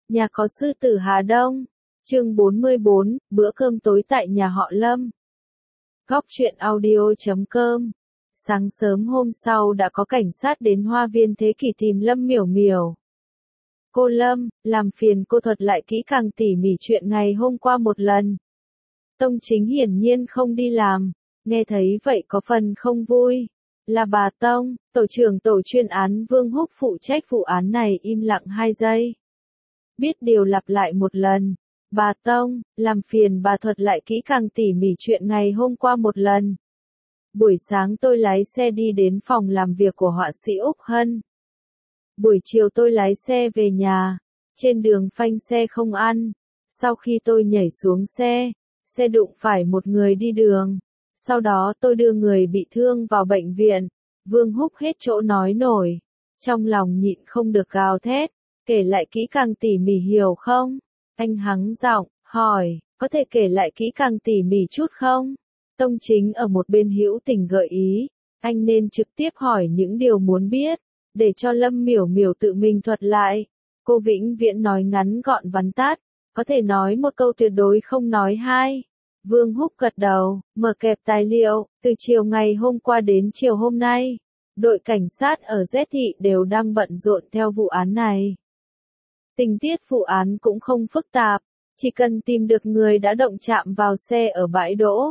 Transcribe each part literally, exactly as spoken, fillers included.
Nhà có sư tử Hà Đông. Chương bốn mươi bốn, bữa cơm tối tại nhà họ Lâm. Góc truyện audio chấm com. Sáng sớm hôm sau đã có cảnh sát đến Hoa viên Thế Kỷ tìm Lâm Miểu Miểu. Cô Lâm, làm phiền cô thuật lại kỹ càng tỉ mỉ chuyện ngày hôm qua một lần. Tông Chính hiển nhiên không đi làm, nghe thấy vậy có phần không vui. Là bà Tông, tổ trưởng tổ chuyên án Vương Húc phụ trách vụ án này im lặng hai giây. Biết điều lặp lại một lần. Bà Tông, làm phiền bà thuật lại kỹ càng tỉ mỉ chuyện ngày hôm qua một lần. Buổi sáng tôi lái xe đi đến phòng làm việc của họa sĩ Úc Hân. Buổi chiều tôi lái xe về nhà. Trên đường phanh xe không ăn. Sau khi tôi nhảy xuống xe, xe đụng phải một người đi đường. Sau đó tôi đưa người bị thương vào bệnh viện. Vương Húc hết chỗ nói nổi. Trong lòng nhịn không được gào thét. Kể lại kỹ càng tỉ mỉ hiểu không? Anh hắng giọng, hỏi, có thể kể lại kỹ càng tỉ mỉ chút không? Tông Chính ở một bên hữu tình gợi ý, anh nên trực tiếp hỏi những điều muốn biết, để cho Lâm Miểu Miểu tự mình thuật lại. Cô vĩnh viễn nói ngắn gọn vắn tắt, có thể nói một câu tuyệt đối không nói hai. Vương Húc gật đầu, mở kẹp tài liệu, từ chiều ngày hôm qua đến chiều hôm nay. Đội cảnh sát ở Z Thị đều đang bận rộn theo vụ án này. Tình tiết vụ án cũng không phức tạp, chỉ cần tìm được người đã động chạm vào xe ở bãi đỗ.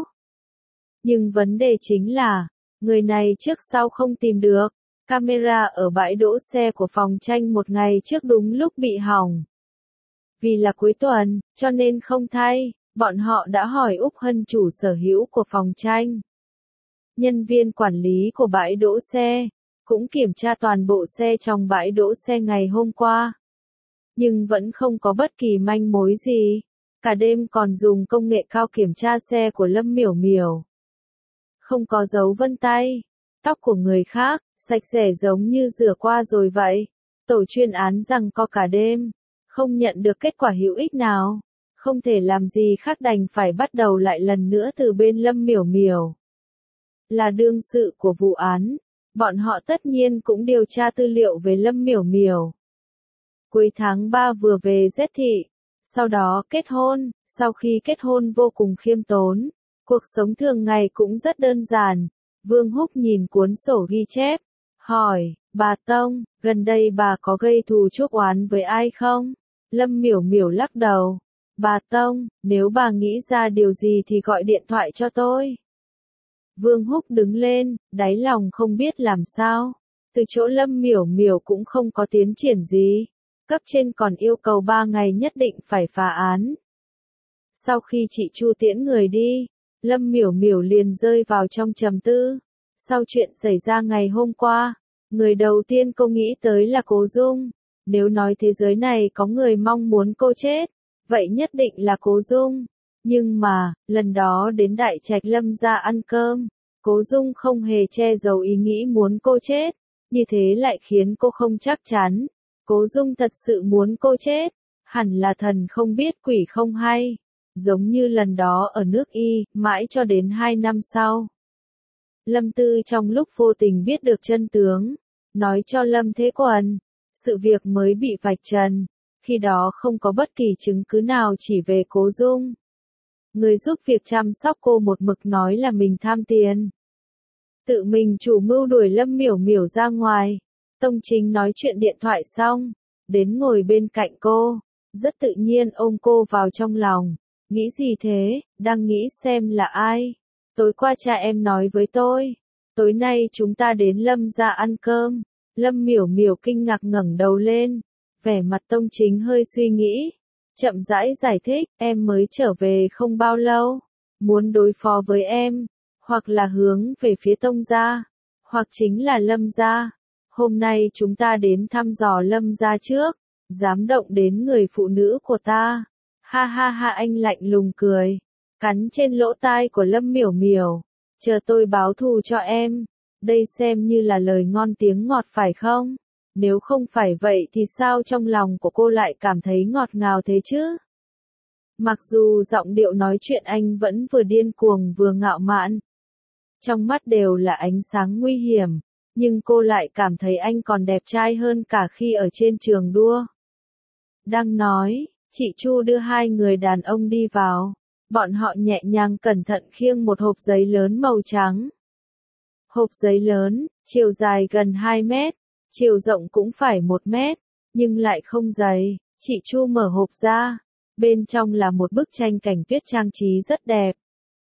Nhưng vấn đề chính là, người này trước sau không tìm được, camera ở bãi đỗ xe của phòng tranh một ngày trước đúng lúc bị hỏng. Vì là cuối tuần, cho nên không thay, bọn họ đã hỏi Úc Hân chủ sở hữu của phòng tranh. Nhân viên quản lý của bãi đỗ xe, cũng kiểm tra toàn bộ xe trong bãi đỗ xe ngày hôm qua. Nhưng vẫn không có bất kỳ manh mối gì. Cả đêm còn dùng công nghệ cao kiểm tra xe của Lâm Miểu Miểu. Không có dấu vân tay, tóc của người khác, sạch sẽ giống như rửa qua rồi vậy. Tổ chuyên án rằng co cả đêm, không nhận được kết quả hữu ích nào. Không thể làm gì khác đành phải bắt đầu lại lần nữa từ bên Lâm Miểu Miểu. Là đương sự của vụ án, bọn họ tất nhiên cũng điều tra tư liệu về Lâm Miểu Miểu. Cuối tháng ba vừa về Z Thị, sau đó kết hôn, sau khi kết hôn vô cùng khiêm tốn, cuộc sống thường ngày cũng rất đơn giản. Vương Húc nhìn cuốn sổ ghi chép, hỏi, bà Tông, gần đây bà có gây thù chuốc oán với ai không? Lâm Miểu Miểu lắc đầu, bà Tông, nếu bà nghĩ ra điều gì thì gọi điện thoại cho tôi. Vương Húc đứng lên, đáy lòng không biết làm sao, từ chỗ Lâm Miểu Miểu cũng không có tiến triển gì. Cấp trên còn yêu cầu ba ngày nhất định phải phá án. Sau khi chị Chu tiễn người đi, Lâm Miểu Miểu liền rơi vào trong trầm tư. Sau chuyện xảy ra ngày hôm qua, người đầu tiên cô nghĩ tới là Cố Dung. Nếu nói thế giới này có người mong muốn cô chết, vậy nhất định là Cố Dung. Nhưng mà, lần đó đến Đại Trạch Lâm gia ăn cơm, Cố Dung không hề che giấu ý nghĩ muốn cô chết. Như thế lại khiến cô không chắc chắn. Cố Dung thật sự muốn cô chết, hẳn là thần không biết quỷ không hay, giống như lần đó ở nước Y, mãi cho đến hai năm sau. Lâm Tư trong lúc vô tình biết được chân tướng, nói cho Lâm Thế Quần, sự việc mới bị vạch trần, khi đó không có bất kỳ chứng cứ nào chỉ về Cố Dung. Người giúp việc chăm sóc cô một mực nói là mình tham tiền. Tự mình chủ mưu đuổi Lâm Miểu Miểu ra ngoài. Tông Chính nói chuyện điện thoại xong, đến ngồi bên cạnh cô, rất tự nhiên ôm cô vào trong lòng. Nghĩ gì thế, đang nghĩ xem là ai. Tối qua cha em nói với tôi, tối nay chúng ta đến Lâm gia ăn cơm. Lâm Miểu Miểu kinh ngạc ngẩng đầu lên, vẻ mặt Tông Chính hơi suy nghĩ, chậm rãi giải thích, em mới trở về không bao lâu, muốn đối phó với em, hoặc là hướng về phía Tông gia, hoặc chính là Lâm gia. Hôm nay chúng ta đến thăm dò Lâm gia trước, dám động đến người phụ nữ của ta. Ha ha ha, anh lạnh lùng cười, cắn trên lỗ tai của Lâm Miểu Miểu, chờ tôi báo thù cho em. Đây xem như là lời ngon tiếng ngọt phải không? Nếu không phải vậy thì sao trong lòng của cô lại cảm thấy ngọt ngào thế chứ? Mặc dù giọng điệu nói chuyện anh vẫn vừa điên cuồng vừa ngạo mạn, trong mắt đều là ánh sáng nguy hiểm. Nhưng cô lại cảm thấy anh còn đẹp trai hơn cả khi ở trên trường đua. Đang nói, chị Chu đưa hai người đàn ông đi vào. Bọn họ nhẹ nhàng cẩn thận khiêng một hộp giấy lớn màu trắng. Hộp giấy lớn, chiều dài gần hai mét, chiều rộng cũng phải một mét, nhưng lại không dày. Chị Chu mở hộp ra, bên trong là một bức tranh cảnh tuyết trang trí rất đẹp.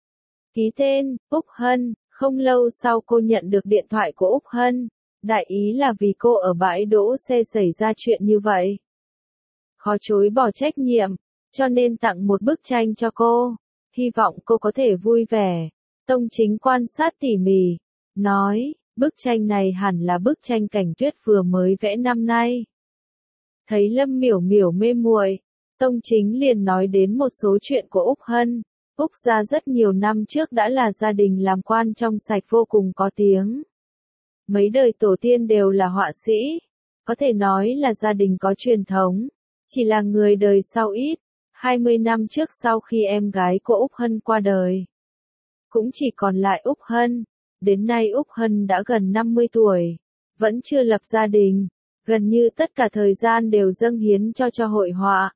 Ký tên, Úc Hân. Không lâu sau cô nhận được điện thoại của Úc Hân, đại ý là vì cô ở bãi đỗ xe xảy ra chuyện như vậy. Khó chối bỏ trách nhiệm, cho nên tặng một bức tranh cho cô, hy vọng cô có thể vui vẻ. Tông Chính quan sát tỉ mỉ, nói, bức tranh này hẳn là bức tranh cảnh tuyết vừa mới vẽ năm nay. Thấy Lâm Miểu Miểu mê muội, Tông Chính liền nói đến một số chuyện của Úc Hân. Úc gia rất nhiều năm trước đã là gia đình làm quan trong sạch vô cùng có tiếng. Mấy đời tổ tiên đều là họa sĩ, có thể nói là gia đình có truyền thống, chỉ là người đời sau ít. hai mươi năm trước sau khi em gái của Úc Hân qua đời, cũng chỉ còn lại Úc Hân. Đến nay Úc Hân đã gần năm mươi tuổi, vẫn chưa lập gia đình, gần như tất cả thời gian đều dâng hiến cho cho hội họa.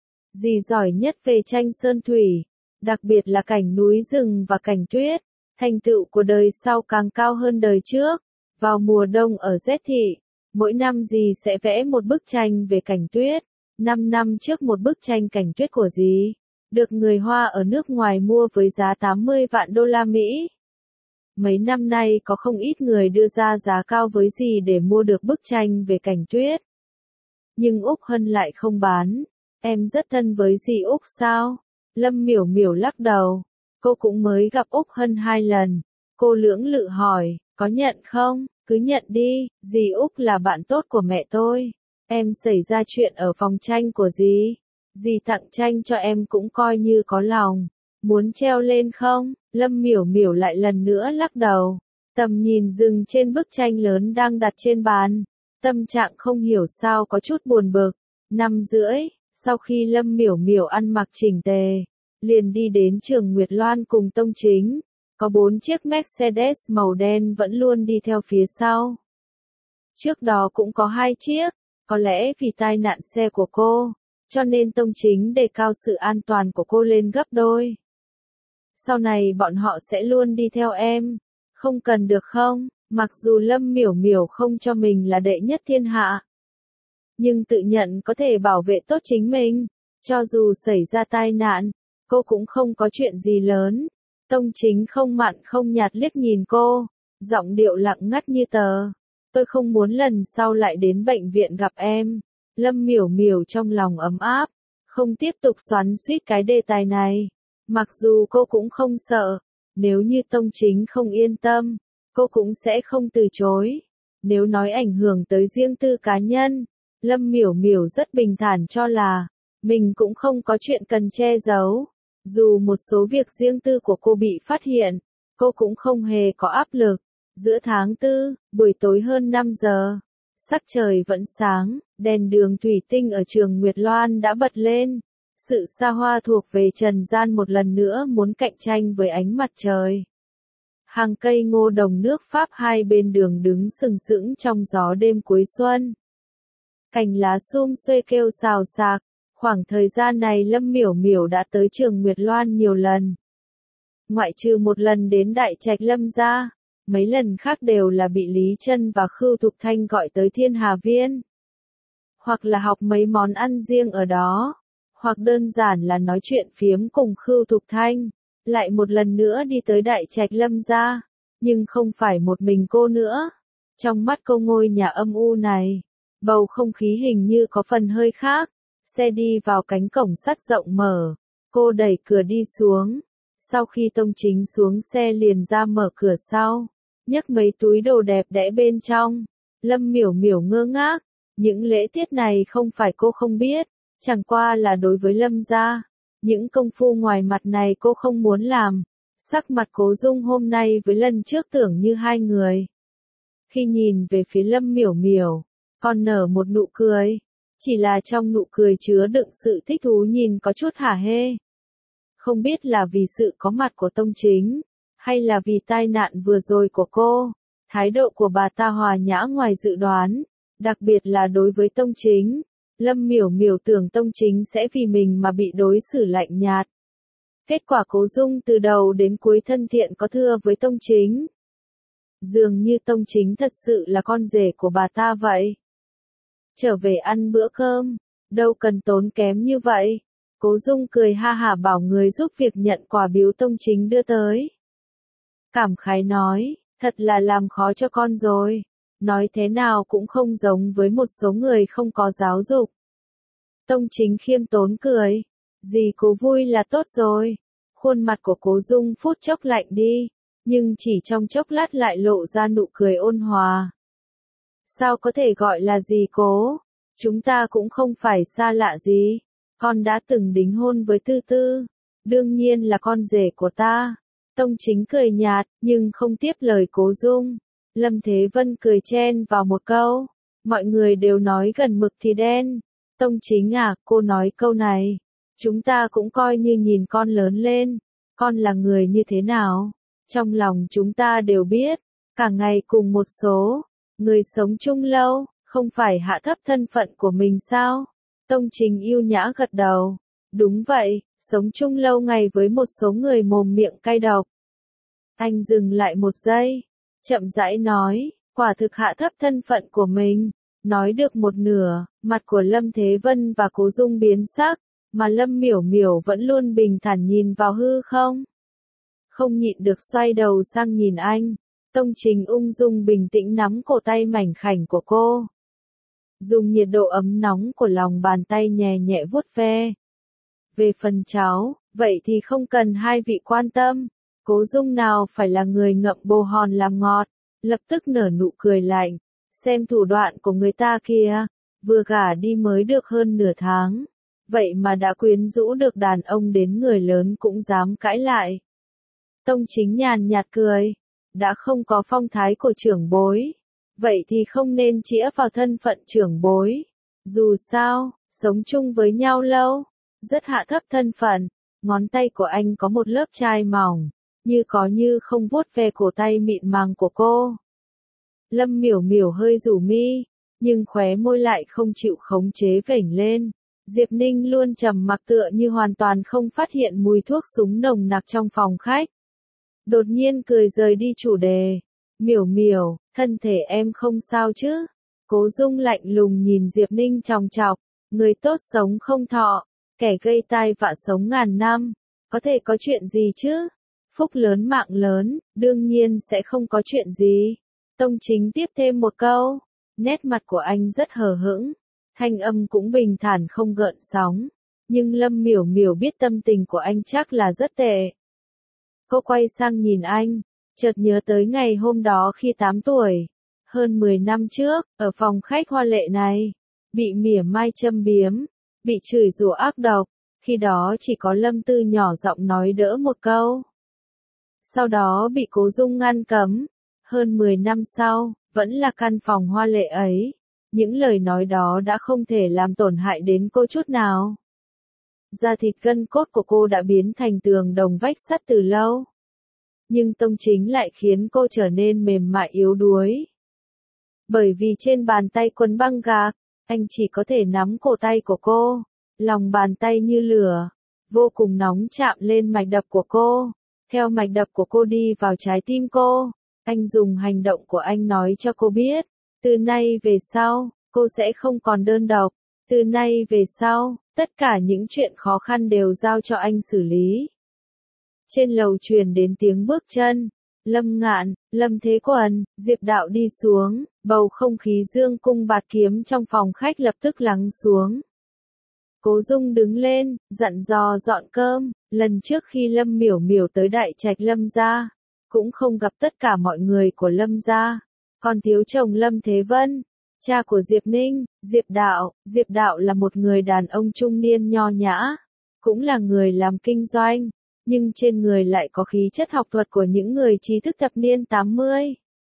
Dì giỏi nhất về tranh sơn thủy, đặc biệt là cảnh núi rừng và cảnh tuyết. Thành tựu của đời sau càng cao hơn đời trước. Vào mùa đông ở Z thị, mỗi năm dì sẽ vẽ một bức tranh về cảnh tuyết. Năm năm trước một bức tranh cảnh tuyết của dì được người Hoa ở nước ngoài mua với giá tám mươi vạn đô la Mỹ. Mấy năm nay có không ít người đưa ra giá cao với dì để mua được bức tranh về cảnh tuyết. Nhưng Úc Hân lại không bán. Em rất thân với dì Úc sao? Lâm Miểu Miểu lắc đầu. Cô cũng mới gặp Úc Hân hai lần. Cô lưỡng lự hỏi, có nhận không? Cứ nhận đi, dì Úc là bạn tốt của mẹ tôi. Em xảy ra chuyện ở phòng tranh của dì. Dì tặng tranh cho em cũng coi như có lòng. Muốn treo lên không? Lâm Miểu Miểu lại lần nữa lắc đầu. Tầm nhìn dừng trên bức tranh lớn đang đặt trên bàn. Tâm trạng không hiểu sao có chút buồn bực. Năm rưỡi, sau khi Lâm Miểu Miểu ăn mặc chỉnh tề, liền đi đến trường Nguyệt Loan cùng Tông Chính. Có bốn chiếc Mercedes màu đen vẫn luôn đi theo phía sau. Trước đó cũng có hai chiếc, có lẽ vì tai nạn xe của cô, cho nên Tông Chính đề cao sự an toàn của cô lên gấp đôi. Sau này bọn họ sẽ luôn đi theo em, không cần được không? Mặc dù Lâm Miểu Miểu không cho mình là đệ nhất thiên hạ, nhưng tự nhận có thể bảo vệ tốt chính mình. Cho dù xảy ra tai nạn, cô cũng không có chuyện gì lớn. Tông Chính không mặn không nhạt liếc nhìn cô, giọng điệu lặng ngắt như tờ. Tôi không muốn lần sau lại đến bệnh viện gặp em. Lâm Miểu Miểu trong lòng ấm áp, không tiếp tục xoắn xuýt cái đề tài này. Mặc dù cô cũng không sợ, nếu như Tông Chính không yên tâm, cô cũng sẽ không từ chối. Nếu nói ảnh hưởng tới riêng tư cá nhân, Lâm Miểu Miểu rất bình thản cho là mình cũng không có chuyện cần che giấu. Dù một số việc riêng tư của cô bị phát hiện, cô cũng không hề có áp lực. Giữa tháng tư, buổi tối hơn năm giờ, sắc trời vẫn sáng, đèn đường thủy tinh ở trường Nguyệt Loan đã bật lên. Sự xa hoa thuộc về trần gian một lần nữa muốn cạnh tranh với ánh mặt trời. Hàng cây ngô đồng nước Pháp hai bên đường đứng sừng sững trong gió đêm cuối xuân. Cành lá sum xuê kêu xào xạc. Khoảng thời gian này Lâm Miểu Miểu đã tới trường Nguyệt Loan nhiều lần. Ngoại trừ một lần đến Đại Trạch Lâm gia, mấy lần khác đều là bị Lý Trân và Khưu Thục Thanh gọi tới Thiên Hà Viên. Hoặc là học mấy món ăn riêng ở đó, hoặc đơn giản là nói chuyện phiếm cùng Khưu Thục Thanh. Lại một lần nữa đi tới Đại Trạch Lâm gia, nhưng không phải một mình cô nữa. Trong mắt cô ngôi nhà âm u này, bầu không khí hình như có phần hơi khác. Xe đi vào cánh cổng sắt rộng mở, cô đẩy cửa đi xuống. Sau khi Tông Chính xuống xe liền ra mở cửa sau, nhấc mấy túi đồ đẹp đẽ bên trong. Lâm Miểu Miểu ngơ ngác, những lễ tiết này không phải cô không biết, chẳng qua là đối với Lâm gia, những công phu ngoài mặt này cô không muốn làm. Sắc mặt Cố Dung hôm nay với lần trước tưởng như hai người. Khi nhìn về phía Lâm Miểu Miểu, còn nở một nụ cười. Chỉ là trong nụ cười chứa đựng sự thích thú nhìn có chút hả hê. Không biết là vì sự có mặt của Tông Chính, hay là vì tai nạn vừa rồi của cô. Thái độ của bà ta hòa nhã ngoài dự đoán, đặc biệt là đối với Tông Chính. Lâm Miểu Miểu tưởng Tông Chính sẽ vì mình mà bị đối xử lạnh nhạt. Kết quả Cố Dung từ đầu đến cuối thân thiện có thưa với Tông Chính. Dường như Tông Chính thật sự là con rể của bà ta vậy. Trở về ăn bữa cơm, đâu cần tốn kém như vậy. Cố Dung cười ha hả bảo người giúp việc nhận quà biếu Tông Chính đưa tới. Cảm khái nói, thật là làm khó cho con rồi. Nói thế nào cũng không giống với một số người không có giáo dục. Tông Chính khiêm tốn cười. Dì Cố vui là tốt rồi. Khuôn mặt của Cố Dung phút chốc lạnh đi, nhưng chỉ trong chốc lát lại lộ ra nụ cười ôn hòa. Sao có thể gọi là dì Cố? Chúng ta cũng không phải xa lạ gì. Con đã từng đính hôn với Tư Tư. Đương nhiên là con rể của ta. Tông Chính cười nhạt, nhưng không tiếp lời Cố Dung. Lâm Thế Vân cười chen vào một câu. Mọi người đều nói gần mực thì đen. Tông Chính à, cô nói câu này. Chúng ta cũng coi như nhìn con lớn lên. Con là người như thế nào? Trong lòng chúng ta đều biết. Cả ngày cùng một số. Người sống chung lâu, không phải hạ thấp thân phận của mình sao? Tông Chính yêu nhã gật đầu. Đúng vậy, sống chung lâu ngày với một số người mồm miệng cay độc. Anh dừng lại một giây. Chậm rãi nói, quả thực hạ thấp thân phận của mình. Nói được một nửa, mặt của Lâm Thế Vân và Cố Dung biến sắc, mà Lâm Miểu Miểu vẫn luôn bình thản nhìn vào hư không. Không nhịn được xoay đầu sang nhìn anh. Tông Chính ung dung bình tĩnh nắm cổ tay mảnh khảnh của cô. Dùng nhiệt độ ấm nóng của lòng bàn tay nhẹ nhẹ vuốt ve. Về phần cháu, vậy thì không cần hai vị quan tâm. Cố Dung nào phải là người ngậm bồ hòn làm ngọt, lập tức nở nụ cười lạnh. Xem thủ đoạn của người ta kìa, vừa gả đi mới được hơn nửa tháng. Vậy mà đã quyến rũ được đàn ông đến người lớn cũng dám cãi lại. Tông Chính nhàn nhạt cười. Đã không có phong thái của trưởng bối. Vậy thì không nên chĩa vào thân phận trưởng bối. Dù sao, sống chung với nhau lâu. Rất hạ thấp thân phận. Ngón tay của anh có một lớp chai mỏng. Như có như không vuốt ve cổ tay mịn màng của cô. Lâm Miểu Miểu hơi rủ mi. Nhưng khóe môi lại không chịu khống chế vểnh lên. Diệp Ninh luôn trầm mặc tựa như hoàn toàn không phát hiện mùi thuốc súng nồng nặc trong phòng khách. Đột nhiên cười rời đi chủ đề. Miểu Miểu, thân thể em không sao chứ? Cố Dung lạnh lùng nhìn Diệp Ninh chòng chọc. Người tốt sống không thọ, kẻ gây tai vạ sống ngàn năm. Có thể có chuyện gì chứ? Phúc lớn mạng lớn, đương nhiên sẽ không có chuyện gì. Tông Chính tiếp thêm một câu. Nét mặt của anh rất hờ hững. Thanh âm cũng bình thản không gợn sóng. Nhưng Lâm Miểu Miểu biết tâm tình của anh chắc là rất tệ. Cô quay sang nhìn anh, chợt nhớ tới ngày hôm đó khi tám tuổi. Hơn mười năm trước, ở phòng khách hoa lệ này. Bị mỉa mai châm biếm. Bị chửi rủa ác độc. Khi đó chỉ có Lâm Tư nhỏ giọng nói đỡ một câu. Sau đó bị Cố Dung ngăn cấm. Hơn mười năm sau, vẫn là căn phòng hoa lệ ấy. Những lời nói đó đã không thể làm tổn hại đến cô chút nào. Da thịt gân cốt của cô đã biến thành tường đồng vách sắt từ lâu. Nhưng Tông Chính lại khiến cô trở nên mềm mại yếu đuối. Bởi vì trên bàn tay quấn băng gạc, anh chỉ có thể nắm cổ tay của cô. Lòng bàn tay như lửa, vô cùng nóng chạm lên mạch đập của cô. Theo mạch đập của cô đi vào trái tim cô. Anh dùng hành động của anh nói cho cô biết. Từ nay về sau, cô sẽ không còn đơn độc. Từ nay về sau, tất cả những chuyện khó khăn đều giao cho anh xử lý. Trên lầu truyền đến tiếng bước chân. Lâm Ngạn, Lâm Thế Quần, Diệp Đạo đi xuống. Bầu không khí dương cung bạt kiếm trong phòng khách lập tức lắng xuống. Cố Dung đứng lên, dặn dò dọn cơm. Lần trước khi Lâm Miểu Miểu tới đại trạch Lâm gia, cũng không gặp tất cả mọi người của Lâm gia. Còn thiếu chồng Lâm Thế Vân, cha của Diệp Ninh, Diệp Đạo. Diệp Đạo là một người đàn ông trung niên nho nhã, cũng là người làm kinh doanh, nhưng trên người lại có khí chất học thuật của những người trí thức thập niên tám mươi.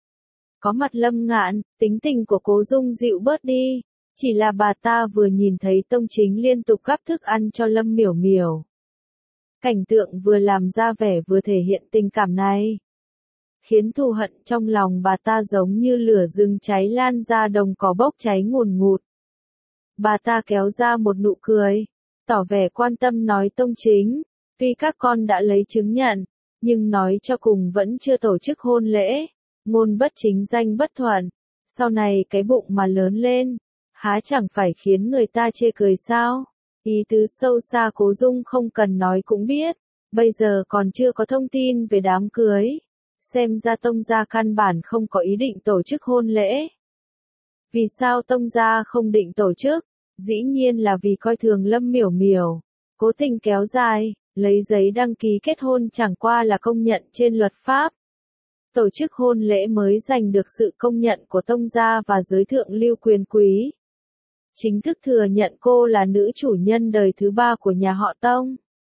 Có mặt Lâm Ngạn, tính tình của Cố Dung dịu bớt đi, chỉ là bà ta vừa nhìn thấy Tông Chính liên tục gắp thức ăn cho Lâm Miểu Miểu. Cảnh tượng vừa làm ra vẻ vừa thể hiện tình cảm này, khiến thù hận trong lòng bà ta giống như lửa rừng cháy lan ra đồng cỏ bốc cháy ngùn ngụt. Bà ta kéo ra một nụ cười, tỏ vẻ quan tâm nói Tông Chính, tuy các con đã lấy chứng nhận, nhưng nói cho cùng vẫn chưa tổ chức hôn lễ, ngôn bất chính danh bất thuận, sau này cái bụng mà lớn lên, há chẳng phải khiến người ta chê cười sao? Ý tứ sâu xa Cố Dung không cần nói cũng biết, bây giờ còn chưa có thông tin về đám cưới, xem ra Tông gia căn bản không có ý định tổ chức hôn lễ. Vì sao Tông gia không định tổ chức? Dĩ nhiên là vì coi thường Lâm Miểu Miểu, cố tình kéo dài, lấy giấy đăng ký kết hôn chẳng qua là công nhận trên luật pháp. Tổ chức hôn lễ mới giành được sự công nhận của Tông gia và giới thượng lưu quyền quý. Chính thức thừa nhận cô là nữ chủ nhân đời thứ ba của nhà họ Tông.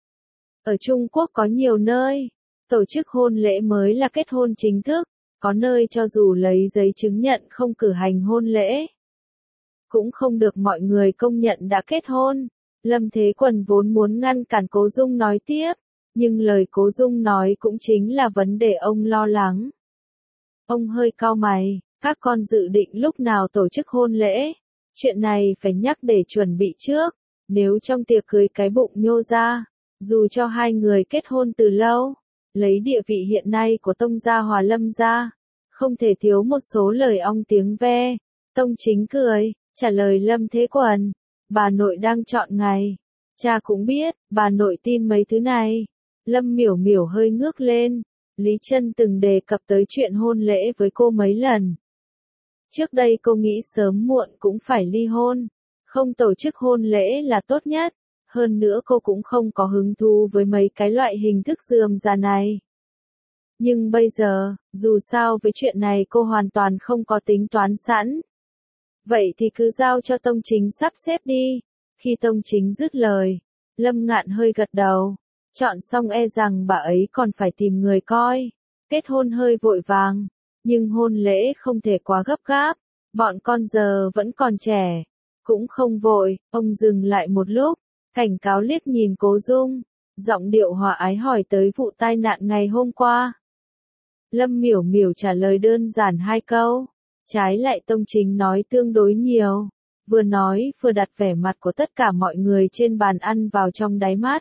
Ở Trung Quốc có nhiều nơi, tổ chức hôn lễ mới là kết hôn chính thức, có nơi cho dù lấy giấy chứng nhận không cử hành hôn lễ, cũng không được mọi người công nhận đã kết hôn. Lâm Thế Quần vốn muốn ngăn cản Cố Dung nói tiếp, nhưng lời Cố Dung nói cũng chính là vấn đề ông lo lắng. Ông hơi cau mày, các con dự định lúc nào tổ chức hôn lễ? Chuyện này phải nhắc để chuẩn bị trước, nếu trong tiệc cưới cái bụng nhô ra, dù cho hai người kết hôn từ lâu, lấy địa vị hiện nay của Tông gia Hòa Lâm gia, không thể thiếu một số lời ong tiếng ve. Tông Chính cười, trả lời Lâm Thế Quần, bà nội đang chọn ngày, cha cũng biết, bà nội tin mấy thứ này. Lâm Miểu Miểu hơi ngước lên, Lý Trân từng đề cập tới chuyện hôn lễ với cô mấy lần. Trước đây cô nghĩ sớm muộn cũng phải ly hôn, không tổ chức hôn lễ là tốt nhất, hơn nữa cô cũng không có hứng thú với mấy cái loại hình thức rườm rà này. Nhưng bây giờ, dù sao với chuyện này cô hoàn toàn không có tính toán sẵn. Vậy thì cứ giao cho Tông Chính sắp xếp đi. Khi Tông Chính dứt lời, Lâm Ngạn hơi gật đầu, chọn xong e rằng bà ấy còn phải tìm người coi. Kết hôn hơi vội vàng, nhưng hôn lễ không thể quá gấp gáp, bọn con giờ vẫn còn trẻ, cũng không vội. Ông dừng lại một lúc, cảnh cáo liếc nhìn Cố Dung, giọng điệu hòa ái hỏi tới vụ tai nạn ngày hôm qua. Lâm Miểu Miểu trả lời đơn giản hai câu, trái lại Tông Chính nói tương đối nhiều, vừa nói vừa đặt vẻ mặt của tất cả mọi người trên bàn ăn vào trong đáy mắt.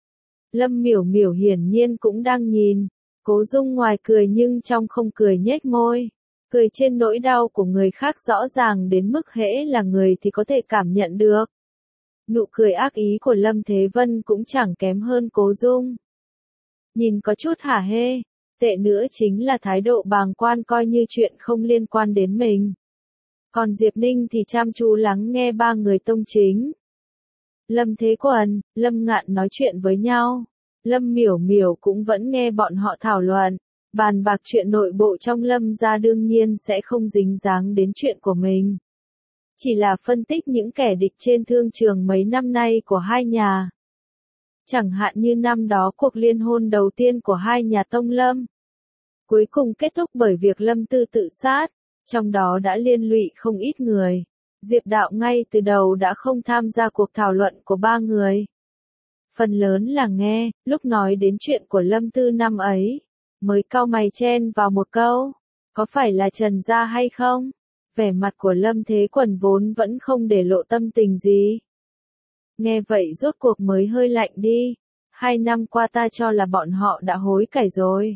Lâm Miểu Miểu hiển nhiên cũng đang nhìn, Cố Dung ngoài cười nhưng trong không cười nhếch môi, cười trên nỗi đau của người khác rõ ràng đến mức hễ là người thì có thể cảm nhận được. Nụ cười ác ý của Lâm Thế Vân cũng chẳng kém hơn Cố Dung. Nhìn có chút hả hê, tệ nữa chính là thái độ bàng quan coi như chuyện không liên quan đến mình. Còn Diệp Ninh thì chăm chú lắng nghe ba người Tông Chính. Lâm Thế Quần, Lâm Ngạn nói chuyện với nhau. Lâm Miểu Miểu cũng vẫn nghe bọn họ thảo luận, bàn bạc chuyện nội bộ trong Lâm gia đương nhiên sẽ không dính dáng đến chuyện của mình. Chỉ là phân tích những kẻ địch trên thương trường mấy năm nay của hai nhà. Chẳng hạn như năm đó cuộc liên hôn đầu tiên của hai nhà Tông Lâm. Cuối cùng kết thúc bởi việc Lâm Tư tự sát, trong đó đã liên lụy không ít người. Diệp Đạo ngay từ đầu đã không tham gia cuộc thảo luận của ba người. Phần lớn là nghe, lúc nói đến chuyện của Lâm Tư năm ấy, mới cau mày chen vào một câu, có phải là Trần gia hay không? Vẻ mặt của Lâm Thế Quần vốn vẫn không để lộ tâm tình gì. Nghe vậy rốt cuộc mới hơi lạnh đi, hai năm qua ta cho là bọn họ đã hối cải rồi.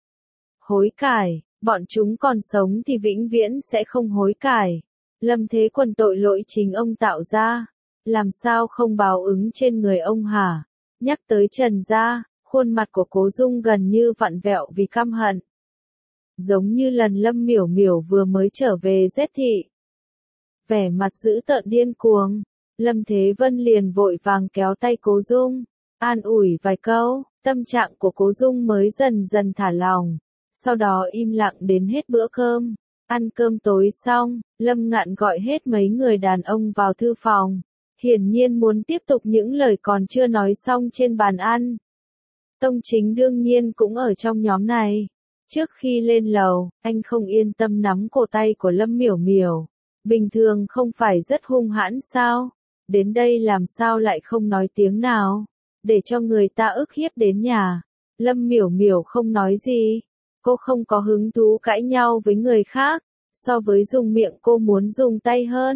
Hối cải, bọn chúng còn sống thì vĩnh viễn sẽ không hối cải. Lâm Thế Quần tội lỗi chính ông tạo ra, làm sao không báo ứng trên người ông hả? Nhắc tới Trần gia, khuôn mặt của Cố Dung gần như vặn vẹo vì căm hận. Giống như lần Lâm Miểu Miểu vừa mới trở về Z thị. Vẻ mặt dữ tợn điên cuồng, Lâm Thế Vân liền vội vàng kéo tay Cố Dung, an ủi vài câu, tâm trạng của Cố Dung mới dần dần thả lỏng, sau đó im lặng đến hết bữa cơm. Ăn cơm tối xong, Lâm Ngạn gọi hết mấy người đàn ông vào thư phòng, hiển nhiên muốn tiếp tục những lời còn chưa nói xong trên bàn ăn. Tông Chính đương nhiên cũng ở trong nhóm này. Trước khi lên lầu, anh không yên tâm nắm cổ tay của Lâm Miểu Miểu. Bình thường không phải rất hung hãn sao? Đến đây làm sao lại không nói tiếng nào? Để cho người ta ức hiếp đến nhà. Lâm Miểu Miểu không nói gì. Cô không có hứng thú cãi nhau với người khác. So với dùng miệng cô muốn dùng tay hơn.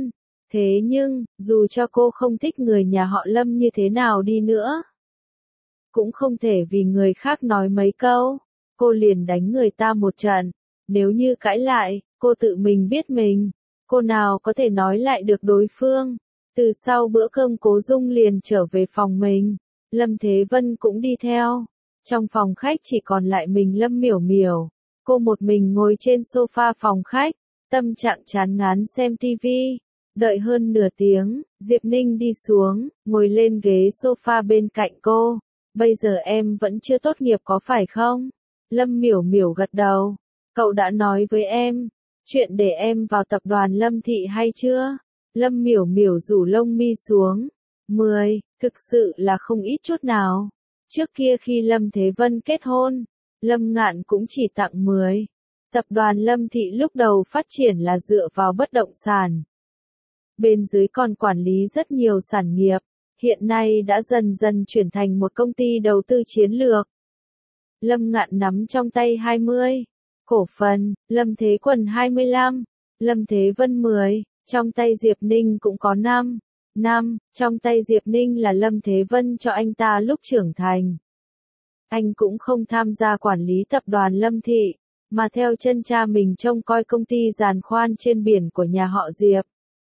Thế nhưng, dù cho cô không thích người nhà họ Lâm như thế nào đi nữa, cũng không thể vì người khác nói mấy câu, cô liền đánh người ta một trận. Nếu như cãi lại, cô tự mình biết mình, cô nào có thể nói lại được đối phương. Từ sau bữa cơm Cố Dung liền trở về phòng mình, Lâm Thế Vân cũng đi theo. Trong phòng khách chỉ còn lại mình Lâm Miểu Miểu, cô một mình ngồi trên sofa phòng khách, tâm trạng chán ngán xem tivi. Đợi hơn nửa tiếng, Diệp Ninh đi xuống, ngồi lên ghế sofa bên cạnh cô. Bây giờ em vẫn chưa tốt nghiệp có phải không? Lâm Miểu Miểu gật đầu. Cậu đã nói với em, chuyện để em vào tập đoàn Lâm Thị hay chưa? Lâm Miểu Miểu rủ lông mi xuống. Mười, thực sự là không ít chút nào. Trước kia khi Lâm Thế Vân kết hôn, Lâm Ngạn cũng chỉ tặng mười. Tập đoàn Lâm Thị lúc đầu phát triển là dựa vào bất động sản. Bên dưới còn quản lý rất nhiều sản nghiệp, hiện nay đã dần dần chuyển thành một công ty đầu tư chiến lược. Lâm Ngạn nắm trong tay hai mươi cổ phần, Lâm Thế Quần hai mươi lăm, Lâm Thế Vân mười, trong tay Diệp Ninh cũng có năm. năm, trong tay Diệp Ninh là Lâm Thế Vân cho anh ta lúc trưởng thành. Anh cũng không tham gia quản lý tập đoàn Lâm Thị, mà theo chân cha mình trông coi công ty giàn khoan trên biển của nhà họ Diệp.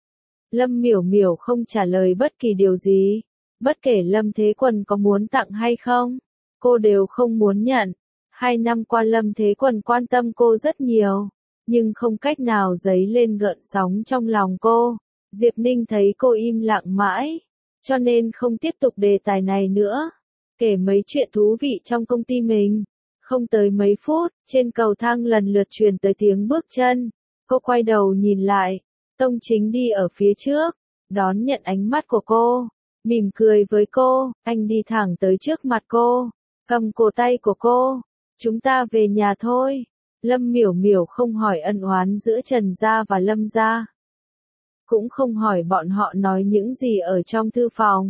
Lâm Miểu Miểu không trả lời bất kỳ điều gì, bất kể Lâm Thế Quần có muốn tặng hay không, cô đều không muốn nhận. Hai năm qua Lâm Thế Quần quan tâm cô rất nhiều, nhưng không cách nào dấy lên gợn sóng trong lòng cô. Diệp Ninh thấy cô im lặng mãi, cho nên không tiếp tục đề tài này nữa, kể mấy chuyện thú vị trong công ty mình. Không tới mấy phút, trên cầu thang lần lượt truyền tới tiếng bước chân. Cô quay đầu nhìn lại, Tông Chính đi ở phía trước, đón nhận ánh mắt của cô, mỉm cười với cô. Anh đi thẳng tới trước mặt cô, cầm cổ tay của cô. Chúng ta về nhà thôi. Lâm Miểu Miểu không hỏi ân oán giữa Trần gia và Lâm gia, cũng không hỏi bọn họ nói những gì ở trong thư phòng.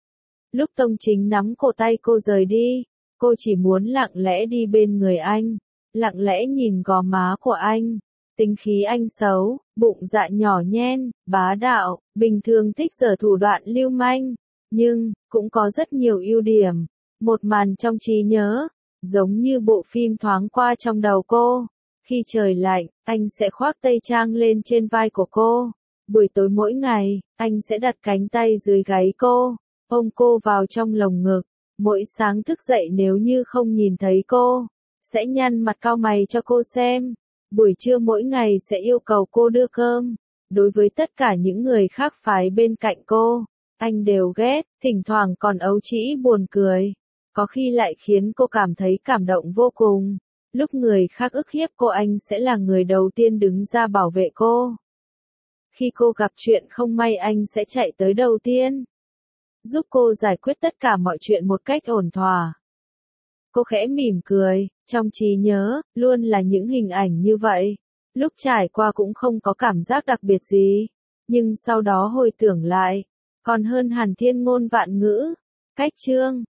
Lúc Tông Chính nắm cổ tay cô rời đi, cô chỉ muốn lặng lẽ đi bên người anh, lặng lẽ nhìn gò má của anh. Tính khí anh xấu, bụng dạ nhỏ nhen, bá đạo, bình thường thích giở thủ đoạn lưu manh, nhưng cũng có rất nhiều ưu điểm. Một màn trong trí nhớ, giống như bộ phim thoáng qua trong đầu cô. Khi trời lạnh, anh sẽ khoác tây trang lên trên vai của cô. Buổi tối mỗi ngày, anh sẽ đặt cánh tay dưới gáy cô, ôm cô vào trong lồng ngực. Mỗi sáng thức dậy nếu như không nhìn thấy cô, sẽ nhăn mặt cau mày cho cô xem. Buổi trưa mỗi ngày sẽ yêu cầu cô đưa cơm. Đối với tất cả những người khác phái bên cạnh cô, anh đều ghét, thỉnh thoảng còn ấu trĩ buồn cười. Có khi lại khiến cô cảm thấy cảm động vô cùng. Lúc người khác ức hiếp cô anh sẽ là người đầu tiên đứng ra bảo vệ cô. Khi cô gặp chuyện không may anh sẽ chạy tới đầu tiên, giúp cô giải quyết tất cả mọi chuyện một cách ổn thỏa. Cô khẽ mỉm cười, trong trí nhớ, luôn là những hình ảnh như vậy. Lúc trải qua cũng không có cảm giác đặc biệt gì, nhưng sau đó hồi tưởng lại, còn hơn hẳn thiên ngôn vạn ngữ. Cách chương